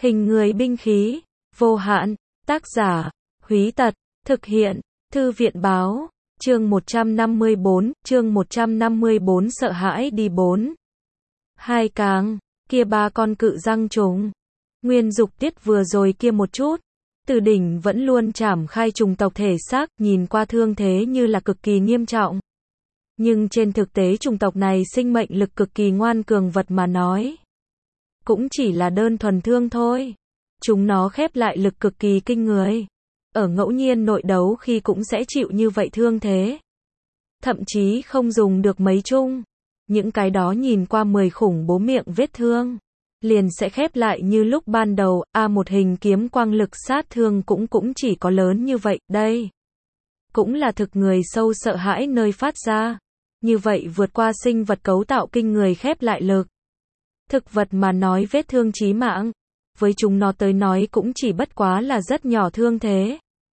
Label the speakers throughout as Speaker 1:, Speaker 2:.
Speaker 1: Hình người binh khí, vô hạn, tác giả, Húy Tật, thực hiện, Thư viện báo, chương 154, sợ hãi đi 4. Hai càng, kia ba con cự răng trùng. Nguyên Dục Tiết vừa rồi kia một chút, từ đỉnh vẫn luôn chảm khai trùng tộc thể xác, nhìn qua thương thế như là cực kỳ nghiêm trọng. Nhưng trên thực tế trùng tộc này sinh mệnh lực cực kỳ ngoan cường vật mà nói. Cũng chỉ là đơn thuần thương thôi. Chúng nó khép lại lực cực kỳ kinh người. Ở ngẫu nhiên nội đấu khi cũng sẽ chịu như vậy thương thế. Thậm chí không dùng được mấy chung. Những cái đó nhìn qua 10 khủng bố miệng vết thương. Liền sẽ khép lại như lúc ban đầu, một hình kiếm quang lực sát thương cũng chỉ có lớn như vậy, đây. Cũng là thực người sâu sợ hãi nơi phát ra. Như vậy vượt qua sinh vật cấu tạo kinh người khép lại lực. Thực vật mà nói vết thương chí mạng, với chúng nó tới nói cũng chỉ bất quá là rất nhỏ thương thế.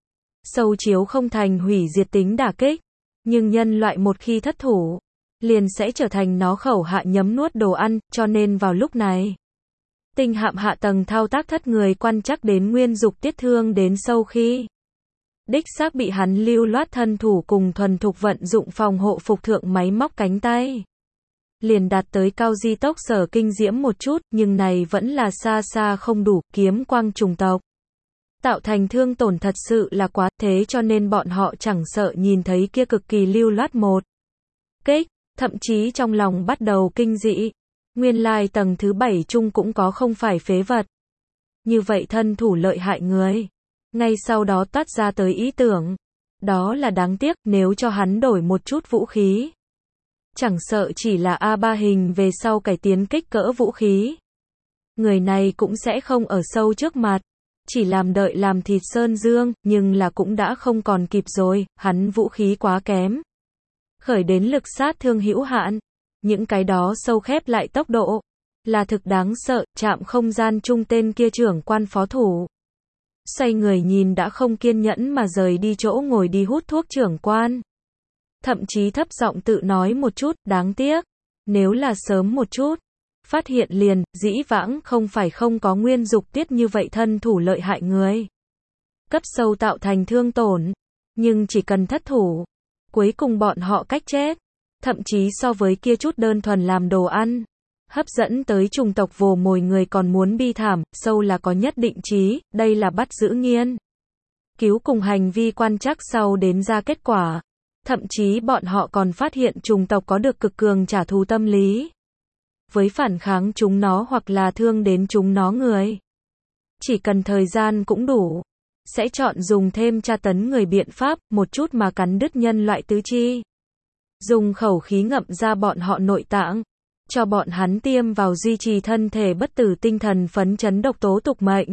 Speaker 1: Sâu chiếu không thành hủy diệt tính đả kích, nhưng nhân loại một khi thất thủ, liền sẽ trở thành nó khẩu hạ nhấm nuốt đồ ăn, cho nên vào lúc này, tinh hạm hạ tầng thao tác thất người quan chắc đến Nguyên Dục Tiết thương đến sâu khi. Đích xác bị hắn lưu loát thân thủ cùng thuần thục vận dụng phòng hộ phục thượng máy móc cánh tay. Liền đạt tới cao di tốc sở kinh diễm một chút, nhưng này vẫn là xa xa không đủ, kiếm quang trùng tộc. Tạo thành thương tổn thật sự là quá, thế cho nên bọn họ chẳng sợ nhìn thấy kia cực kỳ lưu loát một kích, thậm chí trong lòng bắt đầu kinh dị. Nguyên lai tầng thứ 7 chung cũng có không phải phế vật. Như vậy thân thủ lợi hại người. Ngay sau đó toát ra tới ý tưởng. Đó là đáng tiếc nếu cho hắn đổi một chút vũ khí. Chẳng sợ chỉ là A3 hình về sau cải tiến kích cỡ vũ khí. Người này cũng sẽ không ở sâu trước mặt. Chỉ làm đợi làm thịt sơn dương, nhưng là cũng đã không còn kịp rồi, hắn vũ khí quá kém. Khởi đến lực sát thương hữu hạn. Những cái đó sâu khép lại tốc độ. Là thực đáng sợ, chạm không gian chung tên kia trưởng quan phó thủ. Xoay người nhìn đã không kiên nhẫn mà rời đi chỗ ngồi đi hút thuốc trưởng quan. Thậm chí thấp giọng tự nói một chút, đáng tiếc. Nếu là sớm một chút, phát hiện liền, dĩ vãng không phải không có Nguyên Dục Tiết như vậy thân thủ lợi hại người. Cấp sâu tạo thành thương tổn. Nhưng chỉ cần thất thủ. Cuối cùng bọn họ cách chết. Thậm chí so với kia chút đơn thuần làm đồ ăn. Hấp dẫn tới trùng tộc vồ mồi người còn muốn bi thảm, sâu là có nhất định trí, đây là bắt giữ nghiên. Cứu cùng hành vi quan trắc sau đến ra kết quả. Thậm chí bọn họ còn phát hiện trùng tộc có được cực cường trả thù tâm lý. Với phản kháng chúng nó hoặc là thương đến chúng nó người. Chỉ cần thời gian cũng đủ. Sẽ chọn dùng thêm tra tấn người biện pháp, một chút mà cắn đứt nhân loại tứ chi. Dùng khẩu khí ngậm ra bọn họ nội tạng. Cho bọn hắn tiêm vào duy trì thân thể bất tử tinh thần phấn chấn độc tố tục mệnh.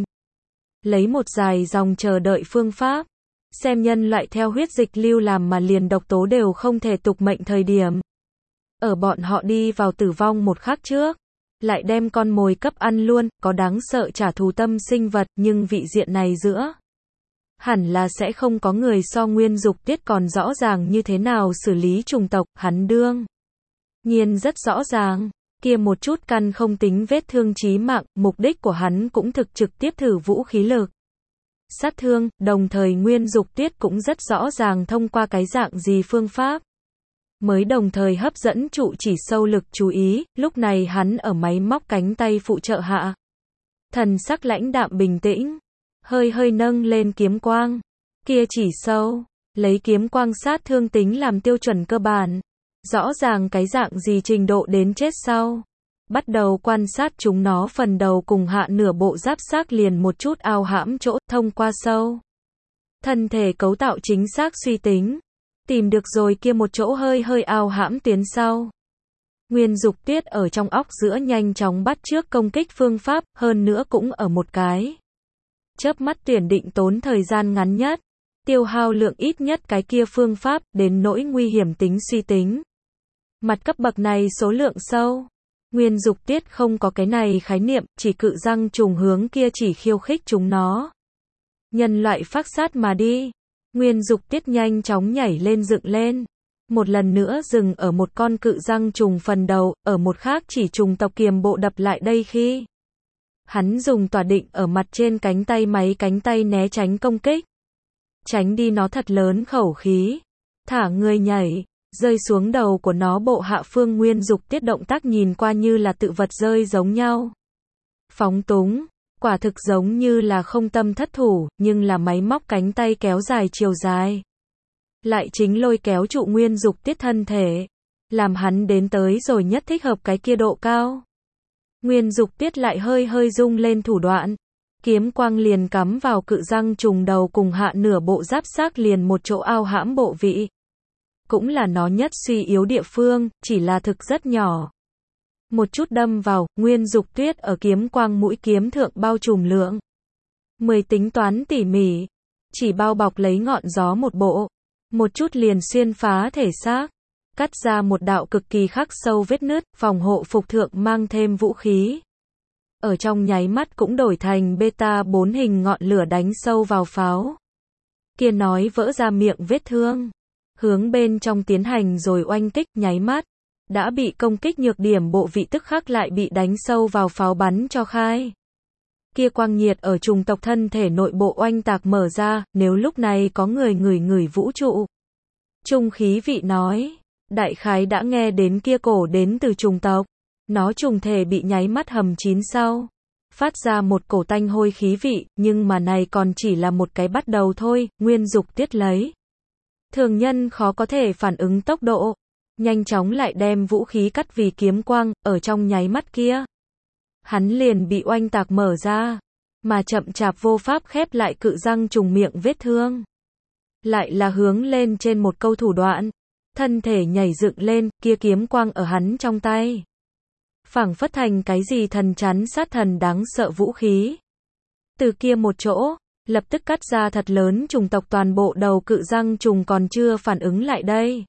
Speaker 1: Lấy một dài dòng chờ đợi phương pháp. Xem nhân loại theo huyết dịch lưu làm mà liền độc tố đều không thể tục mệnh thời điểm. Ở bọn họ đi vào tử vong một khắc trước. Lại đem con mồi cấp ăn luôn, có đáng sợ trả thù tâm sinh vật, nhưng vị diện này giữa. Hẳn là sẽ không có người so Nguyên Dục Tiết còn rõ ràng như thế nào xử lý trùng tộc, hắn đương nhiên rất rõ ràng, kia một chút căn không tính vết thương chí mạng, mục đích của hắn cũng thực trực tiếp thử vũ khí lực. Sát thương, đồng thời Nguyên Dục Tiết cũng rất rõ ràng thông qua cái dạng gì phương pháp. Mới đồng thời hấp dẫn trụ chỉ sâu lực chú ý, lúc này hắn ở máy móc cánh tay phụ trợ hạ. Thần sắc lãnh đạm bình tĩnh, hơi nâng lên kiếm quang. Kia chỉ sâu, lấy kiếm quang sát thương tính làm tiêu chuẩn cơ bản. Rõ ràng cái dạng gì trình độ đến chết sau. Bắt đầu quan sát chúng nó phần đầu cùng hạ nửa bộ giáp xác liền một chút ao hãm chỗ, thông qua sâu. Thân thể cấu tạo chính xác suy tính. Tìm được rồi kia một chỗ hơi ao hãm tuyến sau. Nguyên Dục Tiết ở trong óc giữa nhanh chóng bắt trước công kích phương pháp, hơn nữa cũng ở một cái. Chớp mắt tuyển định tốn thời gian ngắn nhất. Tiêu hao lượng ít nhất cái kia phương pháp, đến nỗi nguy hiểm tính suy tính. Mặt cấp bậc này số lượng sâu. Nguyên Dục Tiết không có cái này khái niệm, chỉ cự răng trùng hướng kia chỉ khiêu khích chúng nó. Nhân loại phác sát mà đi. Nguyên Dục Tiết nhanh chóng nhảy lên dựng lên. Một lần nữa dừng ở một con cự răng trùng phần đầu, ở một khác chỉ trùng tộc kiềm bộ đập lại đây khi. Hắn dùng tỏa định ở mặt trên cánh tay mấy cánh tay né tránh công kích. Tránh đi nó thật lớn khẩu khí. Thả người nhảy, rơi xuống đầu của nó. Bộ hạ Phương Nguyên Dục Tiết động tác nhìn qua như là tự vật rơi giống nhau. Phóng túng, quả thực giống như là không tâm thất thủ, nhưng là máy móc cánh tay kéo dài chiều dài. Lại chính lôi kéo trụ Nguyên Dục Tiết thân thể. Làm hắn đến tới rồi nhất thích hợp cái kia độ cao. Nguyên Dục Tiết lại hơi hơi rung lên thủ đoạn. Kiếm quang liền cắm vào cự răng trùng đầu cùng hạ nửa bộ giáp xác liền một chỗ ao hãm bộ vị. Cũng là nó nhất suy yếu địa phương, chỉ là thực rất nhỏ. Một chút đâm vào, Nguyên Dục Tuyết ở kiếm quang mũi kiếm thượng bao trùm lượng. 10 tính toán tỉ mỉ, chỉ bao bọc lấy ngọn gió một bộ. Một chút liền xuyên phá thể xác. Cắt ra một đạo cực kỳ khắc sâu vết nứt, phòng hộ phục thượng mang thêm vũ khí. Ở trong nháy mắt cũng đổi thành beta 4 hình ngọn lửa đánh sâu vào pháo. Kia nói vỡ ra miệng vết thương. Hướng bên trong tiến hành rồi oanh kích nháy mắt. Đã bị công kích nhược điểm bộ vị tức khắc lại bị đánh sâu vào pháo bắn cho khai. Kia quang nhiệt ở trùng tộc thân thể nội bộ oanh tạc mở ra, nếu lúc này có người ngửi vũ trụ. Trung khí vị nói. Đại khái đã nghe đến kia cổ đến từ trùng tộc. Nó trùng thể bị nháy mắt hầm chín sau. Phát ra một cổ tanh hôi khí vị, nhưng mà này còn chỉ là một cái bắt đầu thôi, Nguyên Dục Tiết lấy. Thường nhân khó có thể phản ứng tốc độ. Nhanh chóng lại đem vũ khí cắt vì kiếm quang, ở trong nháy mắt kia. Hắn liền bị oanh tạc mở ra. Mà chậm chạp vô pháp khép lại cự răng trùng miệng vết thương. Lại là hướng lên trên một câu thủ đoạn. Thân thể nhảy dựng lên, kia kiếm quang ở hắn trong tay. Phảng phất thành cái gì thần chắn sát thần đáng sợ vũ khí. Từ kia một chỗ, lập tức cắt ra thật lớn trùng tộc toàn bộ đầu cự răng trùng còn chưa phản ứng lại đây.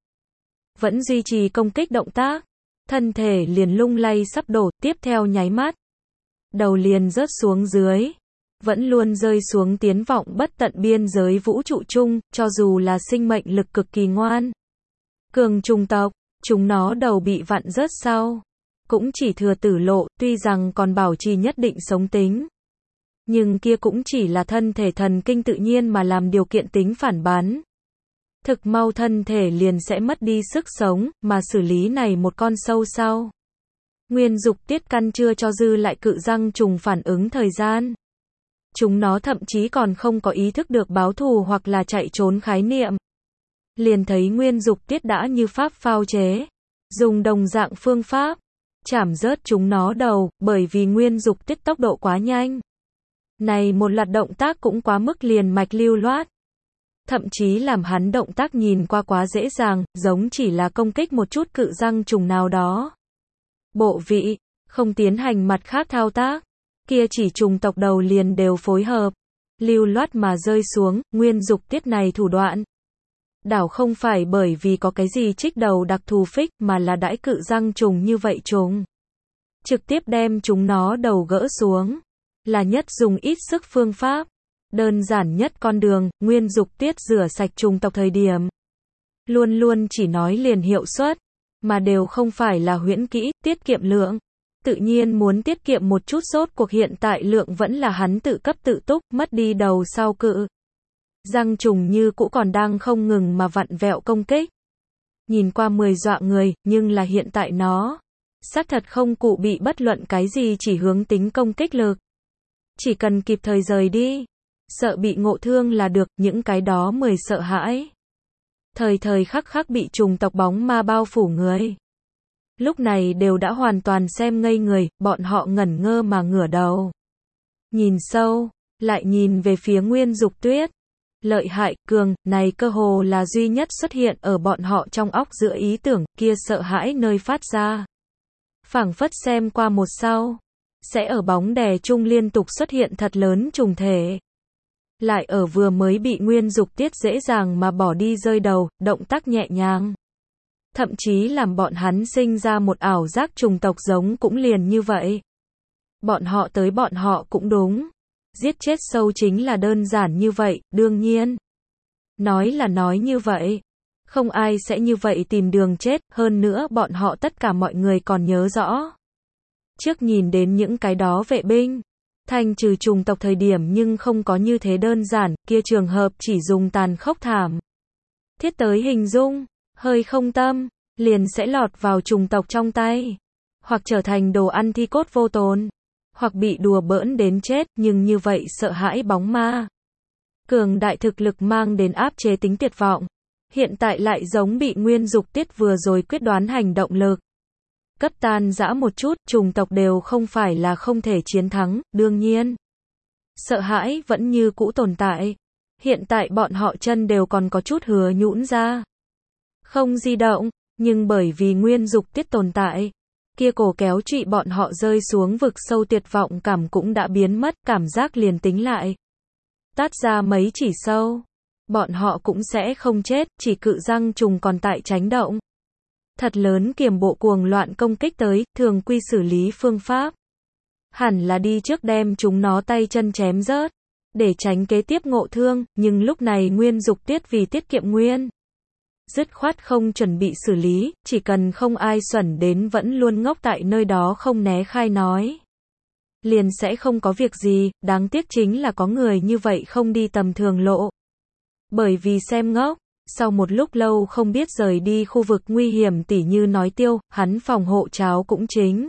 Speaker 1: Vẫn duy trì công kích động tác. Thân thể liền lung lay sắp đổ, tiếp theo nháy mắt. Đầu liền rớt xuống dưới. Vẫn luôn rơi xuống tiến vọng bất tận biên giới vũ trụ chung, cho dù là sinh mệnh lực cực kỳ ngoan. Cường trùng tộc, chúng nó đầu bị vặn rớt sau. Cũng chỉ thừa tử lộ, tuy rằng còn bảo trì nhất định sống tính. Nhưng kia cũng chỉ là thân thể thần kinh tự nhiên mà làm điều kiện tính phản bán. Thực mau thân thể liền sẽ mất đi sức sống, mà xử lý này một con sâu sau. Nguyên Dục Tiết căn chưa cho dư lại cự răng trùng phản ứng thời gian. Chúng nó thậm chí còn không có ý thức được báo thù hoặc là chạy trốn khái niệm. Liền thấy Nguyên Dục Tiết đã như pháp phao chế. Dùng đồng dạng phương pháp. Chảm rớt chúng nó đầu, bởi vì Nguyên Dục Tiết tốc độ quá nhanh. Này một loạt động tác cũng quá mức liền mạch lưu loát. Thậm chí làm hắn động tác nhìn qua quá dễ dàng, giống chỉ là công kích một chút cự răng trùng nào đó. Bộ vị, không tiến hành mặt khác thao tác. Kia chỉ trùng tộc đầu liền đều phối hợp. Lưu loát mà rơi xuống, Nguyên Dục Tiết này thủ đoạn. Đảo không phải bởi vì có cái gì trích đầu đặc thù phích mà là đãi cự răng trùng như vậy trùng. Trực tiếp đem chúng nó đầu gỡ xuống. Là nhất dùng ít sức phương pháp. Đơn giản nhất con đường, Nguyên Dục Tiết rửa sạch trùng tộc thời điểm. Luôn luôn chỉ nói liền hiệu suất. Mà đều không phải là huyễn kỹ, tiết kiệm lượng. Tự nhiên muốn tiết kiệm một chút rốt cuộc hiện tại lượng vẫn là hắn tự cấp tự túc, mất đi đầu sau cự. Răng trùng như cũ còn đang không ngừng mà vặn vẹo công kích. Nhìn qua 10 dọa người, nhưng là hiện tại nó. Xác thật không cụ bị bất luận cái gì chỉ hướng tính công kích lực. Chỉ cần kịp thời rời đi. Sợ bị ngộ thương là được, những cái đó 10 sợ hãi. Thời thời khắc khắc bị trùng tộc bóng ma bao phủ người. Lúc này đều đã hoàn toàn xem ngây người, bọn họ ngẩn ngơ mà ngửa đầu. Nhìn sâu, lại nhìn về phía Nguyên Dục Tuyết. Lợi hại, cường, này cơ hồ là duy nhất xuất hiện ở bọn họ trong óc giữa ý tưởng, kia sợ hãi nơi phát ra. Phảng phất xem qua một sau. Sẽ ở bóng đè chung liên tục xuất hiện thật lớn trùng thể. Lại ở vừa mới bị Nguyên Dục Tiết dễ dàng mà bỏ đi rơi đầu, động tác nhẹ nhàng. Thậm chí làm bọn hắn sinh ra một ảo giác trùng tộc giống cũng liền như vậy. Bọn họ tới bọn họ cũng đúng. Giết chết sâu chính là đơn giản như vậy, đương nhiên. Nói là nói như vậy. Không ai sẽ như vậy tìm đường chết, hơn nữa bọn họ tất cả mọi người còn nhớ rõ. Trước nhìn đến những cái đó vệ binh. Thanh trừ trùng tộc thời điểm nhưng không có như thế đơn giản, kia trường hợp chỉ dùng tàn khốc thảm thiết tới hình dung, hơi không tâm, liền sẽ lọt vào trùng tộc trong tay, hoặc trở thành đồ ăn thi cốt vô tồn, hoặc bị đùa bỡn đến chết, nhưng như vậy sợ hãi bóng ma. Cường đại thực lực mang đến áp chế tính tuyệt vọng, hiện tại lại giống bị Nguyên Dục Tiết vừa rồi quyết đoán hành động lực cấp tan rã một chút, trùng tộc đều không phải là không thể chiến thắng, đương nhiên. Sợ hãi vẫn như cũ tồn tại. Hiện tại bọn họ chân đều còn có chút hứa nhũn ra. Không di động, nhưng bởi vì Nguyên Dục Tiết tồn tại, kia cổ kéo trụy bọn họ rơi xuống vực sâu tuyệt vọng cảm cũng đã biến mất, cảm giác liền tính lại. Tát ra mấy chỉ sâu, bọn họ cũng sẽ không chết, chỉ cự răng trùng còn tại tránh động. Thật lớn kiềm bộ cuồng loạn công kích tới, thường quy xử lý phương pháp. Hẳn là đi trước đem chúng nó tay chân chém rớt, để tránh kế tiếp ngộ thương, nhưng lúc này Nguyên Dục Tiết vì tiết kiệm nguyên. Dứt khoát không chuẩn bị xử lý, chỉ cần không ai xuẩn đến vẫn luôn ngốc tại nơi đó không né khai nói. Liền sẽ không có việc gì, đáng tiếc chính là có người như vậy không đi tầm thường lộ. Bởi vì xem ngốc. Sau một lúc lâu không biết rời đi khu vực nguy hiểm tỉ như nói Tiêu, hắn phòng hộ cháo cũng chính.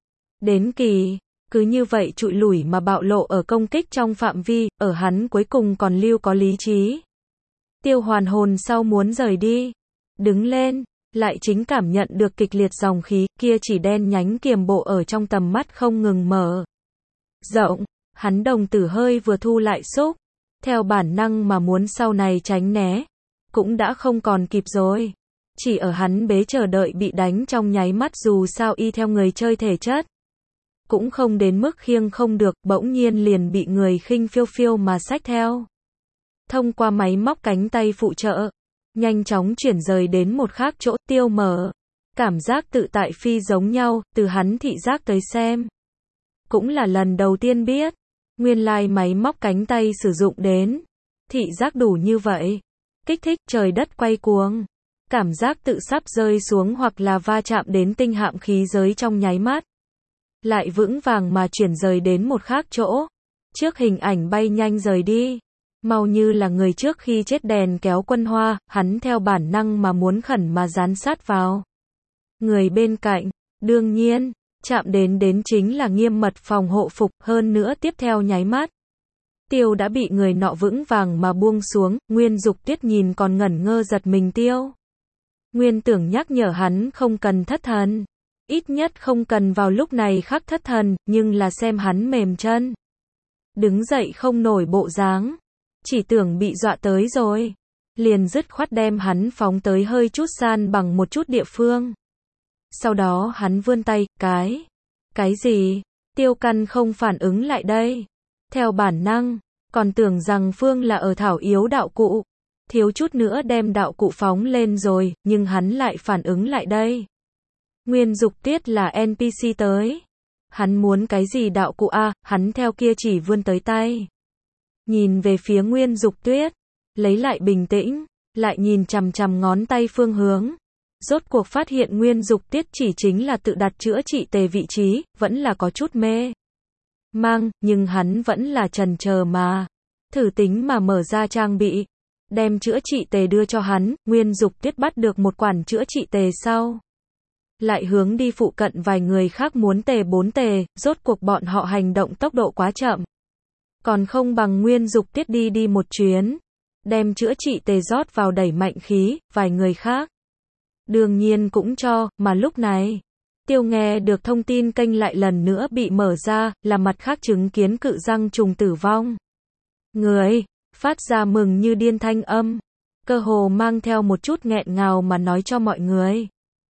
Speaker 1: Đến kỳ, cứ như vậy trụi lủi mà bạo lộ ở công kích trong phạm vi, ở hắn cuối cùng còn lưu có lý trí. Tiêu hoàn hồn sau muốn rời đi. Đứng lên, lại chính cảm nhận được kịch liệt dòng khí, kia chỉ đen nhánh kiềm bộ ở trong tầm mắt không ngừng mở rộng, hắn đồng tử hơi vừa thu lại xúc, theo bản năng mà muốn sau này tránh né. Cũng đã không còn kịp rồi. Chỉ ở hắn bế chờ đợi bị đánh trong nháy mắt dù sao y theo người chơi thể chất. Cũng không đến mức khiêng không được, bỗng nhiên liền bị người khinh phiêu phiêu mà xách theo. Thông qua máy móc cánh tay phụ trợ, nhanh chóng chuyển rời đến một khác chỗ, Tiêu mở. Cảm giác tự tại phi giống nhau, từ hắn thị giác tới xem. Cũng là lần đầu tiên biết, nguyên lai máy móc cánh tay sử dụng đến. Thị giác đủ như vậy. Kích thích, trời đất quay cuồng. Cảm giác tự sắp rơi xuống hoặc là va chạm đến tinh hạm khí giới trong nháy mắt. Lại vững vàng mà chuyển rời đến một khác chỗ. Trước hình ảnh bay nhanh rời đi. Mau như là người trước khi chết đèn kéo quân hoa, hắn theo bản năng mà muốn khẩn mà dán sát vào. Người bên cạnh, đương nhiên, chạm đến chính là nghiêm mật phòng hộ phục, hơn nữa tiếp theo nháy mắt. Tiêu đã bị người nọ vững vàng mà buông xuống, Nguyên Dục Tiết nhìn còn ngẩn ngơ giật mình Tiêu. Nguyên tưởng nhắc nhở hắn không cần thất thần. Ít nhất không cần vào lúc này khắc thất thần, nhưng là xem hắn mềm chân. Đứng dậy không nổi bộ dáng. Chỉ tưởng bị dọa tới rồi. Liền dứt khoát đem hắn phóng tới hơi chút san bằng một chút địa phương. Sau đó hắn vươn tay, cái gì? Tiêu căn không phản ứng lại đây. Theo bản năng, còn tưởng rằng Phương là ở thảo yếu đạo cụ. Thiếu chút nữa đem đạo cụ phóng lên rồi, nhưng hắn lại phản ứng lại đây. Nguyên Dục Tiết là NPC tới. Hắn muốn cái gì đạo cụ a? Hắn theo kia chỉ vươn tới tay. Nhìn về phía Nguyên Dục Tuyết, lấy lại bình tĩnh, lại nhìn chằm chằm ngón tay phương hướng. Rốt cuộc phát hiện Nguyên Dục Tiết chỉ chính là tự đặt chữa trị tề vị trí, vẫn là có chút mê mang, nhưng hắn vẫn là chần chờ mà. Thử tính mà mở ra trang bị. Đem chữa trị tề đưa cho hắn, Nguyên Dục Tiết bắt được một quản chữa trị tề sau. Lại hướng đi phụ cận vài người khác muốn tề 4 tề, rốt cuộc bọn họ hành động tốc độ quá chậm. Còn không bằng Nguyên Dục Tiết đi một chuyến. Đem chữa trị tề rót vào đẩy mạnh khí, vài người khác. Đương nhiên cũng cho, mà lúc này. Tiêu nghe được thông tin kênh lại lần nữa bị mở ra, là mặt khác chứng kiến cự răng trùng tử vong. Người, phát ra mừng như điên thanh âm. Cơ hồ mang theo một chút nghẹn ngào mà nói cho mọi người.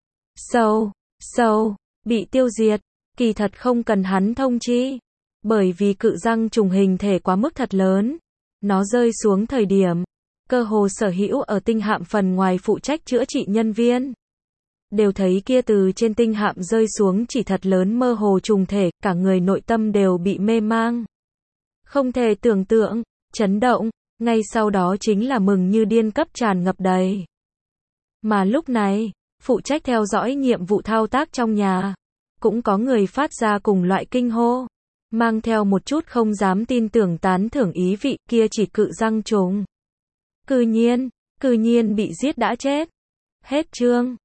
Speaker 1: Sâu, bị tiêu diệt, kỳ thật không cần hắn thông chi. Bởi vì cự răng trùng hình thể quá mức thật lớn. Nó rơi xuống thời điểm, cơ hồ sở hữu ở tinh hạm phần ngoài phụ trách chữa trị nhân viên. Đều thấy kia từ trên tinh hạm rơi xuống chỉ thật lớn mơ hồ trùng thể, cả người nội tâm đều bị mê mang. Không thể tưởng tượng, chấn động, ngay sau đó chính là mừng như điên cấp tràn ngập đầy. Mà lúc này, phụ trách theo dõi nhiệm vụ thao tác trong nhà, cũng có người phát ra cùng loại kinh hô. mang theo một chút không dám tin tưởng tán thưởng ý vị, kia chỉ cự răng trùng. Cư nhiên bị giết đã chết. Hết chương.